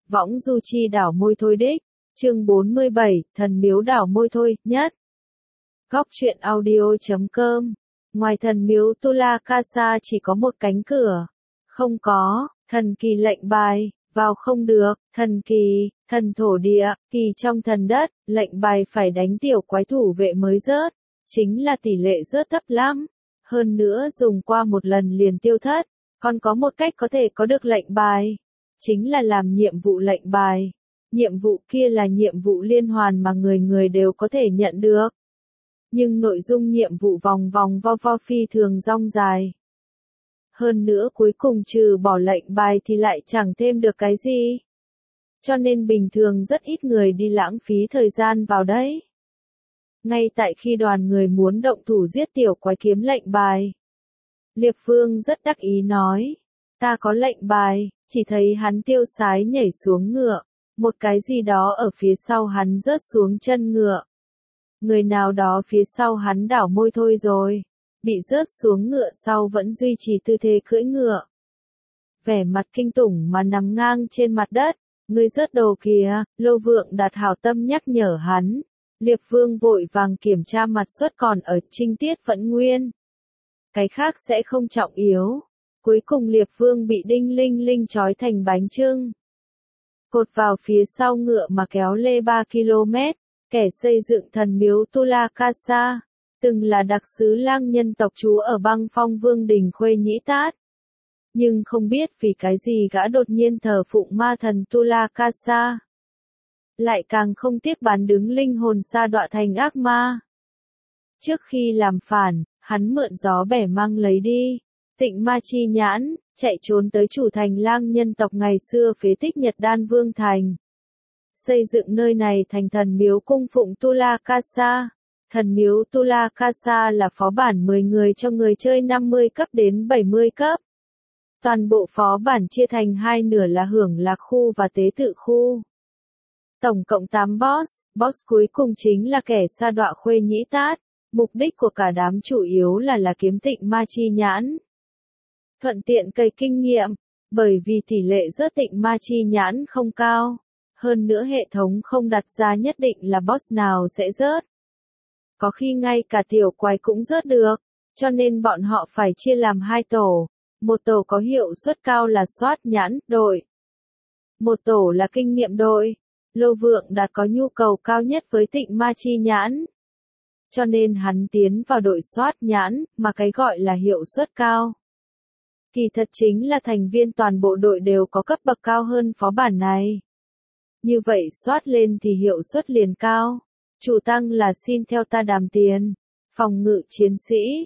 Võng du chi đảo môi thôi đích. Chương 47, thần miếu đảo môi thôi, nhất. Góc truyện audio.com. Ngoài thần miếu Tulakasa chỉ có một cánh cửa. Không có, thần kỳ lệnh bài, vào không được, thần kỳ, thần thổ địa, kỳ trong thần đất, lệnh bài phải đánh tiểu quái thủ vệ mới rớt. Chính là tỷ lệ rớt thấp lắm. Hơn nữa dùng qua một lần liền tiêu thất. Còn có một cách có thể có được lệnh bài. Chính là làm nhiệm vụ lệnh bài. Nhiệm vụ kia là nhiệm vụ liên hoàn mà người người đều có thể nhận được. Nhưng nội dung nhiệm vụ vòng vòng vo vo phi thường rong dài. Hơn nữa cuối cùng trừ bỏ lệnh bài thì lại chẳng thêm được cái gì. Cho nên bình thường rất ít người đi lãng phí thời gian vào đấy. Ngay tại khi đoàn người muốn động thủ giết tiểu quái kiếm lệnh bài. Liệp Vương rất đắc ý nói. Ta có lệnh bài, chỉ thấy hắn tiêu sái nhảy xuống ngựa. Một cái gì đó ở phía sau hắn rớt xuống chân ngựa. Người nào đó phía sau hắn đảo môi thôi rồi. Bị rớt xuống ngựa sau vẫn duy trì tư thế cưỡi ngựa. Vẻ mặt kinh tủng mà nằm ngang trên mặt đất. Người rớt đồ kìa, Lô Vượng Đạt hảo tâm nhắc nhở hắn. Liệp Vương vội vàng kiểm tra mặt suất còn ở, trinh tiết vẫn nguyên. Cái khác sẽ không trọng yếu. Cuối cùng Liệp Vương bị đinh linh linh trói thành bánh chưng. Cột vào phía sau ngựa mà kéo lê 3 km. Kẻ xây dựng thần miếu Tulakasa, từng là đặc sứ lang nhân tộc trú ở băng phong vương đình Khuê Nhĩ Tát. Nhưng không biết vì cái gì gã đột nhiên thờ phụng ma thần Tulakasa. Lại càng không tiếc bán đứng linh hồn sa đọa thành ác ma. Trước khi làm phản, hắn mượn gió bẻ măng lấy đi. Tịnh Ma Chi Nhãn, chạy trốn tới chủ thành lang nhân tộc ngày xưa phế tích Nhật Đan Vương Thành. Xây dựng nơi này thành thần miếu cung phụng Tulakasa. Thần miếu Tulakasa là phó bản 10 người cho người chơi 50 cấp đến 70 cấp. Toàn bộ phó bản chia thành hai nửa là hưởng lạc khu và tế tự khu. Tổng cộng 8 boss cuối cùng chính là kẻ sa đọa Khuê Nhĩ Tát. Mục đích của cả đám chủ yếu là kiếm Tịnh Ma Chi Nhãn. Thuận tiện cày kinh nghiệm, bởi vì tỷ lệ rớt Tịnh Ma Chi Nhãn không cao. Hơn nữa hệ thống không đặt ra nhất định là boss nào sẽ rớt. Có khi ngay cả tiểu quái cũng rớt được, cho nên bọn họ phải chia làm hai tổ. Một tổ có hiệu suất cao là soát nhãn đội. Một tổ là kinh nghiệm đội. Lô Vượng Đạt có nhu cầu cao nhất với Tịnh Ma Chi Nhãn. Cho nên hắn tiến vào đội soát nhãn, mà cái gọi là hiệu suất cao. Kỳ thật chính là thành viên toàn bộ đội đều có cấp bậc cao hơn phó bản này. Như vậy soát lên thì hiệu suất liền cao. Chủ tăng là xin theo ta đàm tiền. Phòng ngự chiến sĩ,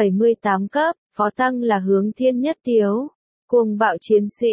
78 cấp. Phó tăng là hướng thiên nhất tiếu. Cuồng bạo chiến sĩ,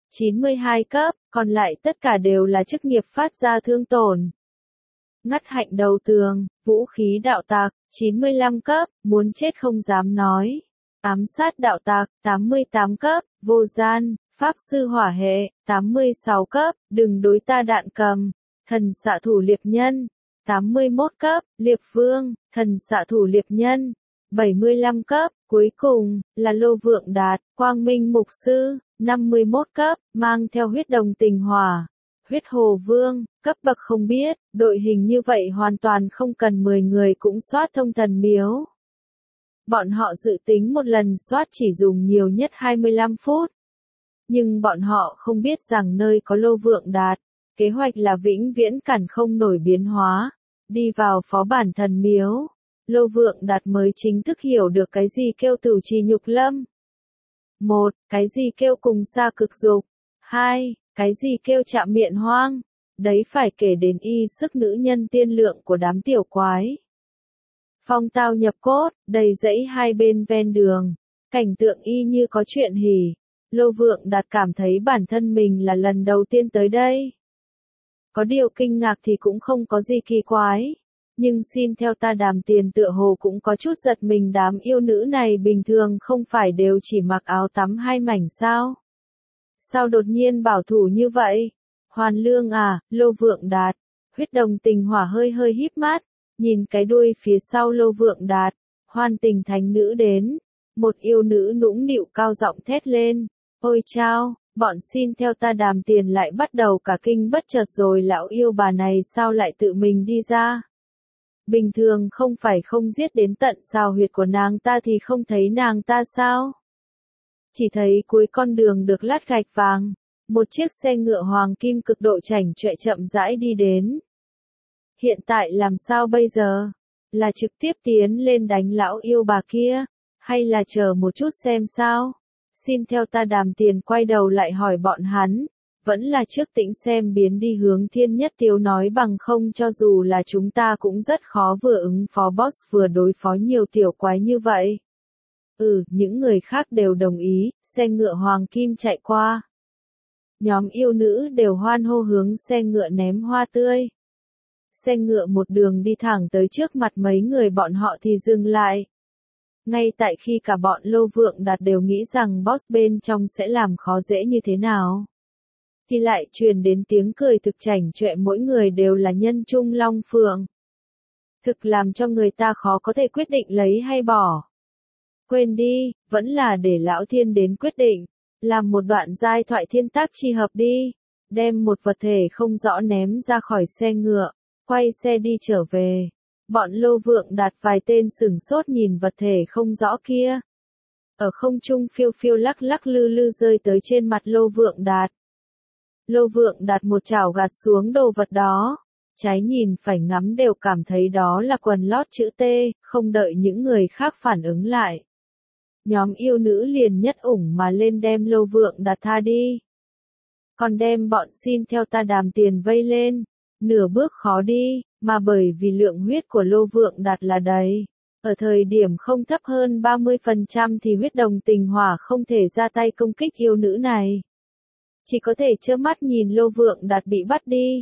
92 cấp. Còn lại tất cả đều là chức nghiệp phát ra thương tổn. Ngắt hạnh đầu tường, vũ khí đạo tặc, 95 cấp. Muốn chết không dám nói. Ám sát đạo tặc, 88 cấp. Vô gian, pháp sư hỏa hệ, 86 cấp. Đừng đối ta đạn cầm. Thần xạ thủ liệp nhân, 81 cấp. Liệp Vương, thần xạ thủ liệp nhân, 75 cấp. Cuối cùng là Lô Vượng Đạt, Quang Minh Mục Sư, 51 cấp. Mang theo huyết đồng tình hỏa. Huyết Hồ Vương, cấp bậc không biết. Đội hình như vậy hoàn toàn không cần 10 người cũng soát thông thần miếu. Bọn họ dự tính một lần soát chỉ dùng nhiều nhất 25 phút. Nhưng bọn họ không biết rằng nơi có Lô Vượng Đạt, kế hoạch là vĩnh viễn cản không nổi biến hóa. Đi vào phó bản thần miếu, Lô Vượng Đạt mới chính thức hiểu được cái gì kêu tửu trì nhục lâm. 1. Cái gì kêu cùng xa cực dục. 2. Cái gì kêu chạm miệng hoang. Đấy phải kể đến y sức nữ nhân tiên lượng của đám tiểu quái. Phong tao nhập cốt, đầy dãy hai bên ven đường. Cảnh tượng y như có chuyện hỉ. Lô Vượng Đạt cảm thấy bản thân mình là lần đầu tiên tới đây. Có điều kinh ngạc thì cũng không có gì kỳ quái. Nhưng xin theo ta đàm tiền tựa hồ cũng có chút giật mình, đám yêu nữ này bình thường không phải đều chỉ mặc áo tắm hai mảnh sao? Sao đột nhiên bảo thủ như vậy? Hoàn lương à, Lô Vượng Đạt. Huyết đồng tình hỏa hơi hơi híp mắt, nhìn cái đuôi phía sau Lô Vượng Đạt. Hoan tình thánh nữ đến. Một yêu nữ nũng nịu cao giọng thét lên. Ôi chao, Bọn xin theo ta đàm tiền lại bắt đầu cả kinh bất chợt rồi lão yêu bà này sao lại tự mình đi ra. Bình thường không phải không giết đến tận xào huyệt của nàng ta thì không thấy nàng ta sao? Chỉ thấy cuối con đường được lát gạch vàng, một chiếc xe ngựa hoàng kim cực độ chảnh chọe chậm rãi đi đến. Hiện tại làm sao bây giờ? Là trực tiếp tiến lên đánh lão yêu bà kia, hay là chờ một chút xem sao? Xin theo ta đàm tiền quay đầu lại hỏi bọn hắn, vẫn là trước tĩnh xem biến đi hướng Thiên Nhất Tiếu nói bằng không cho dù là chúng ta cũng rất khó vừa ứng phó boss vừa đối phó nhiều tiểu quái như vậy. Những người khác đều đồng ý, xe ngựa hoàng kim chạy qua. Nhóm yêu nữ đều hoan hô hướng xe ngựa ném hoa tươi. Xe ngựa một đường đi thẳng tới trước mặt mấy người bọn họ thì dừng lại. Ngay tại khi cả bọn Lô Vượng Đạt đều nghĩ rằng boss bên trong sẽ làm khó dễ như thế nào, thì lại truyền đến tiếng cười thực chảnh chọe mỗi người đều là nhân trung long phượng. Thực làm cho người ta khó có thể quyết định lấy hay bỏ. Quên đi, vẫn là để lão thiên đến quyết định, làm một đoạn giai thoại thiên tác chi hợp đi, đem một vật thể không rõ ném ra khỏi xe ngựa, quay xe đi trở về. Bọn Lô Vượng Đạt vài tên sửng sốt nhìn vật thể không rõ kia. Ở không trung phiêu phiêu lắc lắc lư lư rơi tới trên mặt Lô Vượng Đạt. Lô Vượng Đạt một chảo gạt xuống đồ vật đó. Trái nhìn phải ngắm đều cảm thấy đó là quần lót chữ T, không đợi những người khác phản ứng lại. Nhóm yêu nữ liền nhất ủng mà lên đem Lô Vượng Đạt tha đi. Còn đem bọn xin theo ta đàm tiền vây lên. Nửa bước khó đi, mà bởi vì lượng huyết của Lô Vượng Đạt là đầy. Ở thời điểm không thấp hơn 30% thì huyết đồng tình hỏa không thể ra tay công kích yêu nữ này. Chỉ có thể trơ mắt nhìn Lô Vượng Đạt bị bắt đi.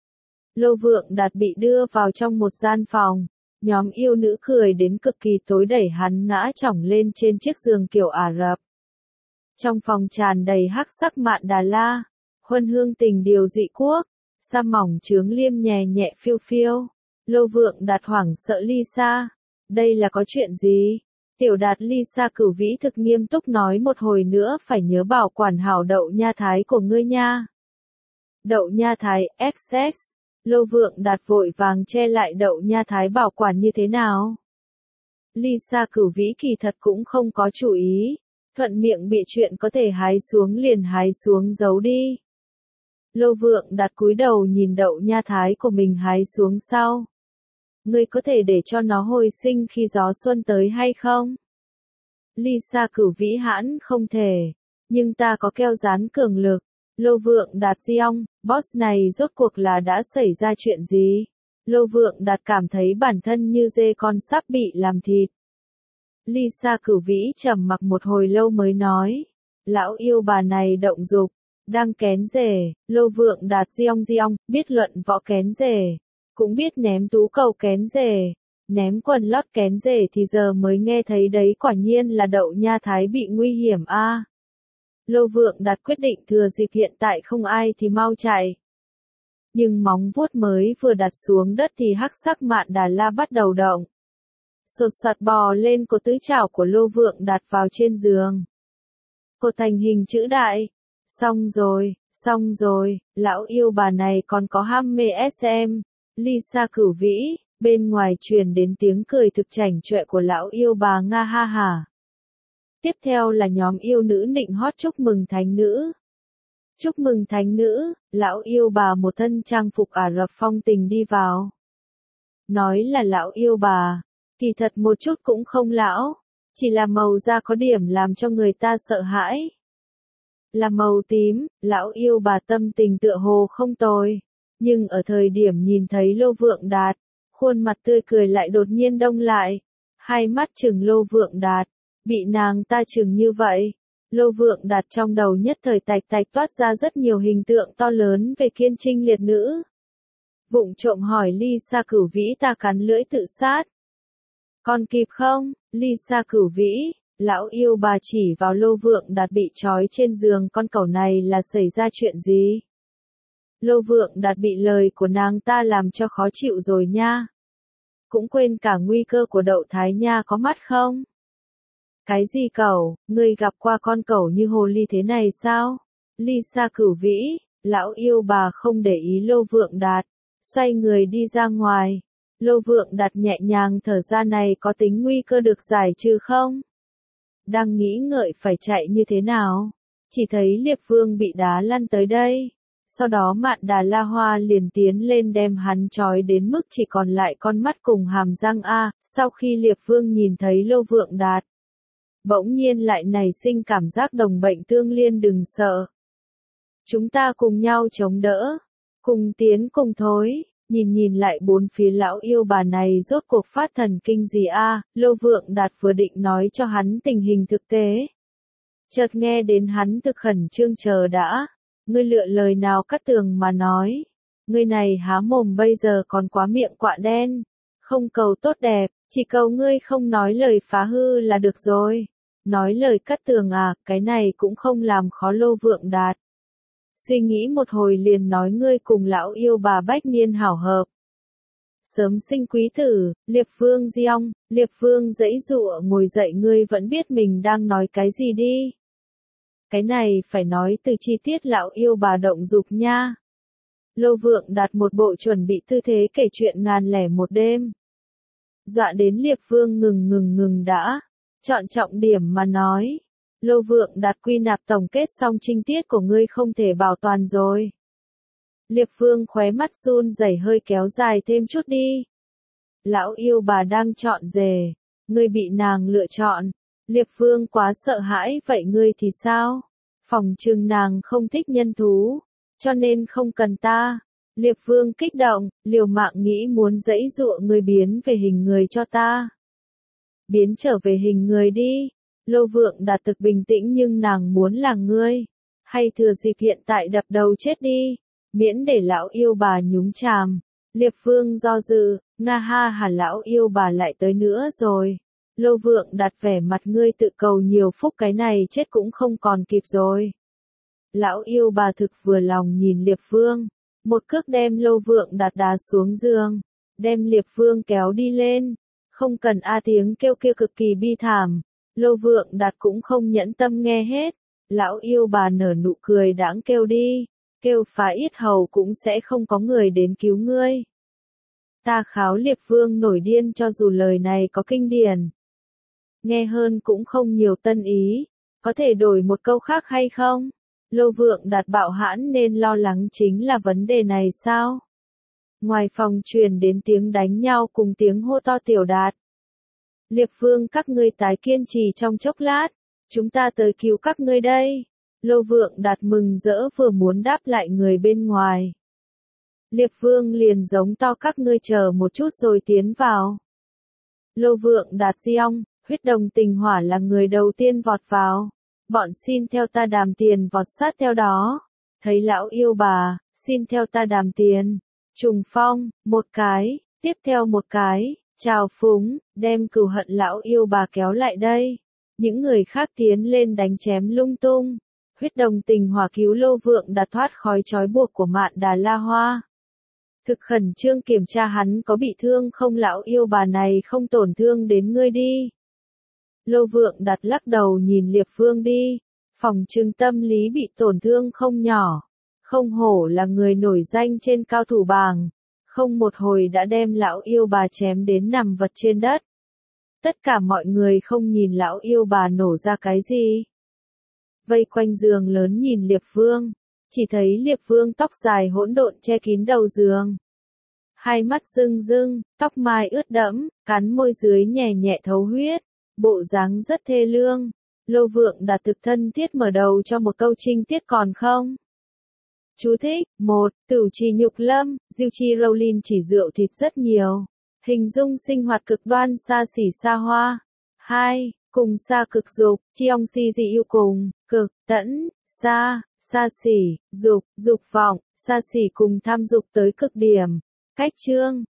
Lô Vượng Đạt bị đưa vào trong một gian phòng. Nhóm yêu nữ cười đến cực kỳ tối đẩy hắn ngã chỏng lên trên chiếc giường kiểu Ả Rập. Trong phòng tràn đầy hắc sắc mạn Đà La, huân hương tình điều dị quốc, sa mỏng chướng liêm nhẹ nhẹ phiêu phiêu. Lô Vượng Đạt hoảng sợ Lisa. Đây là có chuyện gì? Tiểu Đạt Lisa cửu vĩ thực nghiêm túc nói một hồi nữa phải nhớ bảo quản hảo đậu nha thái của ngươi nha. Đậu nha thái, XX. Lô Vượng Đạt vội vàng che lại đậu nha thái bảo quản như thế nào? Lisa cửu vĩ kỳ thật cũng không có chủ ý. Thuận miệng bị chuyện có thể hái xuống liền hái xuống giấu đi. Lô Vượng Đạt cúi đầu nhìn đậu nha thái của mình hái xuống sau. Ngươi có thể để cho nó hồi sinh khi gió xuân tới hay không? Lisa cửu vĩ hãn không thể. Nhưng ta có keo dán cường lực. Lô Vượng Đạt Diong, boss này rốt cuộc là đã xảy ra chuyện gì? Lô Vượng Đạt cảm thấy bản thân như dê con sắp bị làm thịt. Lisa cửu vĩ trầm mặc một hồi lâu mới nói. Lão yêu bà này động dục. Đang kén rể, Lô Vượng Đạt Diong, biết luận võ kén rể. Cũng biết ném tú cầu kén rể. Ném quần lót kén rể thì giờ mới nghe thấy đấy quả nhiên là đậu nha thái bị nguy hiểm a. Lô Vượng Đạt quyết định thừa dịp hiện tại không ai thì mau chạy. Nhưng móng vuốt mới vừa đặt xuống đất thì hắc sắc mạn Đà La bắt đầu động. Sột soạt bò lên cột tứ chảo của Lô Vượng Đạt vào trên giường. Cột thành hình chữ đại. Xong rồi, lão yêu bà này còn có ham mê SM. Lisa cửu vĩ, bên ngoài truyền đến tiếng cười thực chảnh chọe của lão yêu bà nga ha hà. Tiếp theo là nhóm yêu nữ nịnh hót chúc mừng thánh nữ. Chúc mừng thánh nữ, lão yêu bà một thân trang phục Ả Rập phong tình đi vào. Nói là lão yêu bà, kỳ thật một chút cũng không lão, chỉ là màu da có điểm làm cho người ta sợ hãi. Là màu tím, lão yêu bà tâm tình tựa hồ không tồi. Nhưng ở thời điểm nhìn thấy Lô Vượng Đạt, khuôn mặt tươi cười lại đột nhiên đông lại. Hai mắt trừng Lô Vượng Đạt, bị nàng ta trừng như vậy. Lô Vượng Đạt trong đầu nhất thời tạch toát ra rất nhiều hình tượng to lớn về kiên trinh liệt nữ. Vụng trộm hỏi Lisa cửu vĩ ta cắn lưỡi tự sát. Còn kịp không, Lisa cửu vĩ? Lão yêu bà chỉ vào Lô Vượng Đạt bị trói trên giường con cẩu này là xảy ra chuyện gì? Lô Vượng Đạt bị lời của nàng ta làm cho khó chịu rồi nha. Cũng quên cả nguy cơ của đậu thái nha có mắt không? Cái gì cẩu, ngươi gặp qua con cẩu như hồ ly thế này sao? ly xa cửu vĩ, lão yêu bà không để ý Lô Vượng Đạt, xoay người đi ra ngoài. Lô Vượng Đạt nhẹ nhàng thở ra, này có tính nguy cơ được giải trừ không? Đang nghĩ ngợi phải chạy như thế nào, chỉ thấy Liệp Vương bị đá lăn tới đây. Sau đó Mạn Đà La Hoa liền tiến lên đem hắn trói đến mức chỉ còn lại con mắt cùng hàm răng a. Sau khi Liệp Vương nhìn thấy Lô Vượng Đạt, bỗng nhiên lại nảy sinh cảm giác đồng bệnh tương liên, đừng sợ. Chúng ta cùng nhau chống đỡ, cùng tiến cùng thối. Nhìn lại bốn phía lão yêu bà này rốt cuộc phát thần kinh gì a? Lô Vượng Đạt vừa định nói cho hắn tình hình thực tế, chợt nghe đến hắn thực khẩn trương, chờ đã, ngươi lựa lời nào Cát Tường mà nói, ngươi này há mồm bây giờ còn quá miệng quạ đen, không cầu tốt đẹp, chỉ cầu ngươi không nói lời phá hư là được rồi. Nói lời Cát Tường à, cái này cũng không làm khó Lô Vượng Đạt. Suy nghĩ một hồi liền nói, ngươi cùng lão yêu bà bách niên hảo hợp, sớm sinh quý tử. Liệp Vương Diong, Liệp Vương giãy giụa ngồi dậy, ngươi vẫn biết mình đang nói cái gì đi. Cái này phải nói từ chi tiết lão yêu bà động dục nha. Lô Vượng Đạt một bộ chuẩn bị tư thế kể chuyện ngàn lẻ một đêm. Dọa đến Liệp Vương ngừng đã, chọn trọng điểm mà nói. Lô Vượng Đạt quy nạp tổng kết xong trinh tiết của ngươi không thể bảo toàn rồi. Liệp Vương khóe mắt run rẩy, hơi kéo dài thêm chút đi. Lão yêu bà đang chọn rể, ngươi bị nàng lựa chọn. Liệp Vương quá sợ hãi, vậy ngươi thì sao? Phòng trừng nàng không thích nhân thú, cho nên không cần ta. Liệp Vương kích động, liều mạng nghĩ muốn giãy giụa, ngươi biến về hình người cho ta. Biến trở về hình người đi. Lô Vượng Đạt thực bình tĩnh, nhưng nàng muốn là ngươi. Hay thừa dịp hiện tại đập đầu chết đi, miễn để lão yêu bà nhúng chàm. Liệp Vương do dự, nga ha hả, lão yêu bà lại tới nữa rồi. Lô Vượng Đạt vẻ mặt, ngươi tự cầu nhiều phúc, cái này chết cũng không còn kịp rồi. Lão yêu bà thực vừa lòng nhìn Liệp Vương, một cước đem Lô Vượng Đạt đá xuống giường, đem Liệp Vương kéo đi lên. Không cần a, tiếng kêu kia cực kỳ bi thảm. Lô Vượng Đạt cũng không nhẫn tâm nghe hết. Lão yêu bà nở nụ cười đãng, kêu đi, kêu phá yết hầu cũng sẽ không có người đến cứu ngươi. Ta kháo. Liệp Vương nổi điên, cho dù lời này có kinh điển, nghe hơn cũng không nhiều tân ý, có thể đổi một câu khác hay không? Lô Vượng Đạt bạo hãn, nên lo lắng chính là vấn đề này sao? Ngoài phòng truyền đến tiếng đánh nhau cùng tiếng hô to, Tiểu Đạt, Liệp Vương các ngươi tái kiên trì trong chốc lát, chúng ta tới cứu các ngươi đây. Lô Vượng Đạt mừng rỡ vừa muốn đáp lại người bên ngoài, Liệp Vương liền giống to, các ngươi chờ một chút rồi tiến vào. Lô Vượng Đạt Diong, Huyết Đồng Tình Hỏa là người đầu tiên vọt vào. Bọn xin theo ta đàm tiền vọt sát theo đó. Thấy lão yêu bà, xin theo ta đàm tiền. Trùng phong, một cái, tiếp theo một cái, trào phúng, đem cừu hận lão yêu bà kéo lại đây. Những người khác tiến lên đánh chém lung tung. Huyết Đồng Tình Hỏa cứu Lô Vượng Đạt thoát khỏi trói buộc của Mạn Đà La Hoa. Thực khẩn trương kiểm tra hắn có bị thương không, lão yêu bà này không tổn thương đến ngươi đi. Lô Vượng Đạt lắc đầu nhìn Liệp Vương đi, phòng trừng tâm lý bị tổn thương không nhỏ. Không hổ là người nổi danh trên cao thủ bảng, không một hồi đã đem lão yêu bà chém đến nằm vật trên đất. Tất cả mọi người không nhìn lão yêu bà nổ ra cái gì. Vây quanh giường lớn nhìn Liệp Vương, chỉ thấy Liệp Vương tóc dài hỗn độn che kín đầu giường. Hai mắt rưng rưng, tóc mai ướt đẫm, cắn môi dưới nhẹ nhẹ thấu huyết, bộ dáng rất thê lương. Lô Vượng Đạt thực thân thiết mở đầu cho một câu trinh tiết còn không. Chú thích: 1. Tửu trì nhục lâm, diêu chi Rowling chỉ rượu thịt rất nhiều. Hình dung sinh hoạt cực đoan xa xỉ xa hoa. 2. Cùng xa cực dục, chiong si dị yêu cùng, cực, tẫn, xa xỉ, dục, dục vọng, xa xỉ cùng tham dục tới cực điểm. Cách chương